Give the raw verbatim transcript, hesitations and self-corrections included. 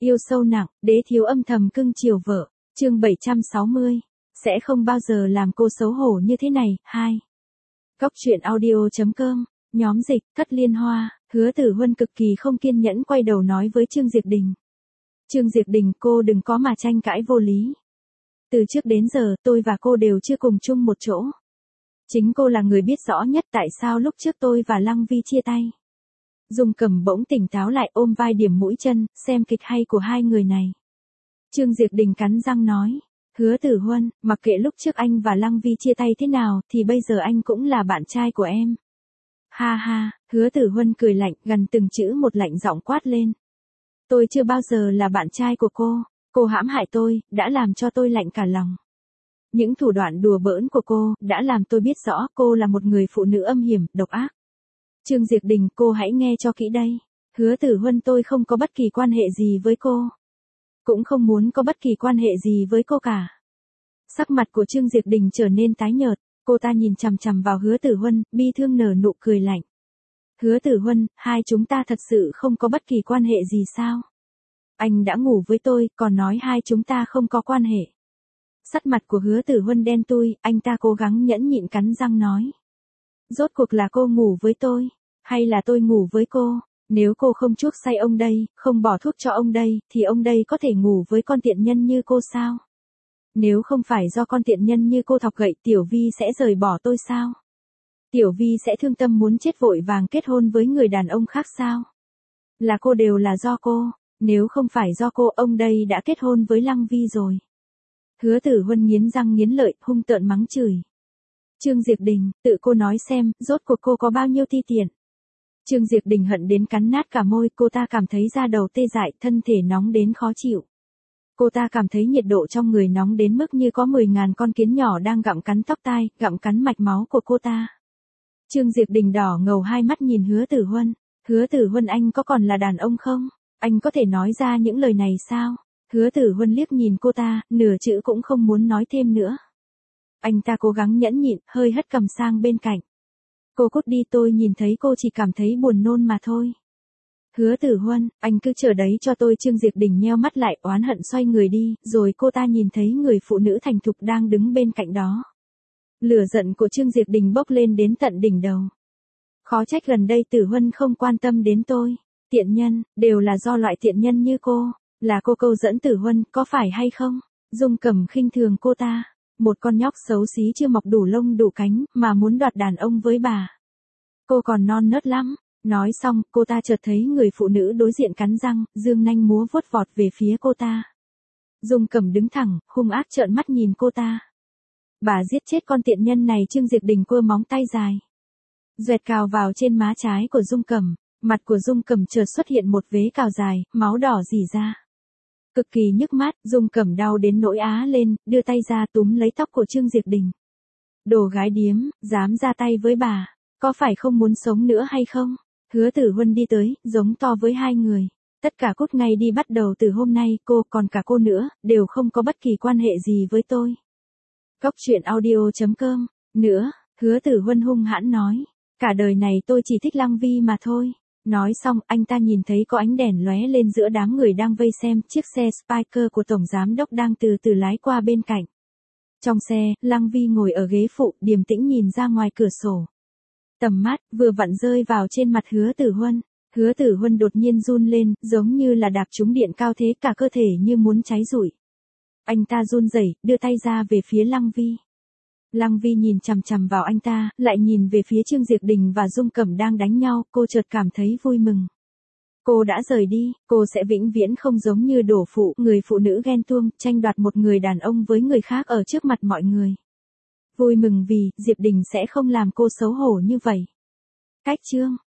Yêu sâu nặng, đế thiếu âm thầm cưng chiều vợ. Chương bảy trăm sáu mươi. Sẽ không bao giờ làm cô xấu hổ như thế này. hai. Góc truyện audio chấm com. Nhóm dịch, Thất Liên Hoa. Hứa Tử Huân cực kỳ không kiên nhẫn quay đầu nói với Trương Diệp Đình. Trương Diệp Đình, cô đừng có mà tranh cãi vô lý. Từ trước đến giờ, tôi và cô đều chưa cùng chung một chỗ. Chính cô là người biết rõ nhất tại sao lúc trước tôi và Lăng Vi chia tay. Dung Cẩm bỗng tỉnh táo lại, ôm vai điểm mũi chân, xem kịch hay của hai người này. Trương Diệp Đình cắn răng nói. Hứa Tử Huân, mặc kệ lúc trước anh và Lăng Vi chia tay thế nào, thì bây giờ anh cũng là bạn trai của em. Ha ha, Hứa Tử Huân cười lạnh, gần từng chữ một lạnh giọng quát lên. Tôi chưa bao giờ là bạn trai của cô. Cô hãm hại tôi, đã làm cho tôi lạnh cả lòng. Những thủ đoạn đùa bỡn của cô, đã làm tôi biết rõ cô là một người phụ nữ âm hiểm, độc ác. Trương Diệp Đình, cô hãy nghe cho kỹ đây. Hứa Tử Huân, tôi không có bất kỳ quan hệ gì với cô. Cũng không muốn có bất kỳ quan hệ gì với cô cả. Sắc mặt của Trương Diệp Đình trở nên tái nhợt, cô ta nhìn chằm chằm vào Hứa Tử Huân, bi thương nở nụ cười lạnh. Hứa Tử Huân, hai chúng ta thật sự không có bất kỳ quan hệ gì sao? Anh đã ngủ với tôi, còn nói hai chúng ta không có quan hệ. Sắc mặt của Hứa Tử Huân đen tui, anh ta cố gắng nhẫn nhịn cắn răng nói. Rốt cuộc là cô ngủ với tôi, hay là tôi ngủ với cô? Nếu cô không chuốc say ông đây, không bỏ thuốc cho ông đây, thì ông đây có thể ngủ với con tiện nhân như cô sao? Nếu không phải do con tiện nhân như cô thọc gậy, Tiểu Vi sẽ rời bỏ tôi sao? Tiểu Vi sẽ thương tâm muốn chết vội vàng kết hôn với người đàn ông khác sao? Là cô, đều là do cô. Nếu không phải do cô, ông đây đã kết hôn với Lăng Vi rồi. Hứa Tử Huân nghiến răng nghiến lợi, hung tợn mắng chửi. Trương Diệp Đình, tự cô nói xem, rốt cuộc cô có bao nhiêu ti tiện. Trương Diệp Đình hận đến cắn nát cả môi, cô ta cảm thấy da đầu tê dại, thân thể nóng đến khó chịu. Cô ta cảm thấy nhiệt độ trong người nóng đến mức như có mười ngàn con kiến nhỏ đang gặm cắn tóc tai, gặm cắn mạch máu của cô ta. Trương Diệp Đình đỏ ngầu hai mắt nhìn Hứa Tử Huân. Hứa Tử Huân, anh có còn là đàn ông không? Anh có thể nói ra những lời này sao? Hứa Tử Huân liếc nhìn cô ta, nửa chữ cũng không muốn nói thêm nữa. Anh ta cố gắng nhẫn nhịn, hơi hất cầm sang bên cạnh. Cô cút đi, tôi nhìn thấy cô chỉ cảm thấy buồn nôn mà thôi. Hứa Tử Huân, anh cứ chờ đấy cho tôi. Trương Diệp Đình nheo mắt lại, oán hận xoay người đi, rồi cô ta nhìn thấy người phụ nữ thành thục đang đứng bên cạnh đó. Lửa giận của Trương Diệp Đình bốc lên đến tận đỉnh đầu. Khó trách gần đây Tử Huân không quan tâm đến tôi. Tiện nhân, đều là do loại tiện nhân như cô. Là cô câu dẫn Tử Huân, có phải hay không? Dung Cẩm khinh thường cô ta. Một con nhóc xấu xí chưa mọc đủ lông đủ cánh, mà muốn đoạt đàn ông với bà. Cô còn non nớt lắm. Nói xong, cô ta chợt thấy người phụ nữ đối diện cắn răng, dương nanh múa vuốt vọt về phía cô ta. Dung Cẩm đứng thẳng, hung ác trợn mắt nhìn cô ta. Bà giết chết con tiện nhân này. Trương Diệp Đình quơ móng tay dài. Duẹt cào vào trên má trái của Dung Cẩm. Mặt của Dung Cẩm chợt xuất hiện một vế cào dài, máu đỏ rỉ ra. Cực kỳ nhức mắt, Dung Cẩm đau đến nỗi á lên, đưa tay ra túm lấy tóc của Trương Diệp Đình. Đồ gái điếm, dám ra tay với bà, có phải không muốn sống nữa hay không? Hứa Tử Huân đi tới, giống to với hai người. Tất cả cút ngay đi, bắt đầu từ hôm nay, cô, còn cả cô nữa, đều không có bất kỳ quan hệ gì với tôi. Góc truyện audio chấm com. Nữa, Hứa Tử Huân hung hãn nói. Cả đời này tôi chỉ thích Lăng Vi mà thôi. Nói xong, anh ta nhìn thấy có ánh đèn lóe lên giữa đám người đang vây xem, chiếc xe Spyker của Tổng Giám Đốc đang từ từ lái qua bên cạnh. Trong xe, Lăng Vi ngồi ở ghế phụ, điềm tĩnh nhìn ra ngoài cửa sổ. Tầm mắt, vừa vặn rơi vào trên mặt Hứa Tử Huân. Hứa Tử Huân đột nhiên run lên, giống như là đạp trúng điện cao thế, cả cơ thể như muốn cháy rụi. Anh ta run rẩy, đưa tay ra về phía Lăng Vi. Lăng Vi nhìn chằm chằm vào anh ta, lại nhìn về phía Trương Diệp Đình và Dung Cẩm đang đánh nhau, cô chợt cảm thấy vui mừng. Cô đã rời đi, cô sẽ vĩnh viễn không giống như đổ phụ, người phụ nữ ghen tuông, tranh đoạt một người đàn ông với người khác ở trước mặt mọi người. Vui mừng vì, Diệp Đình sẽ không làm cô xấu hổ như vậy. Cách chương.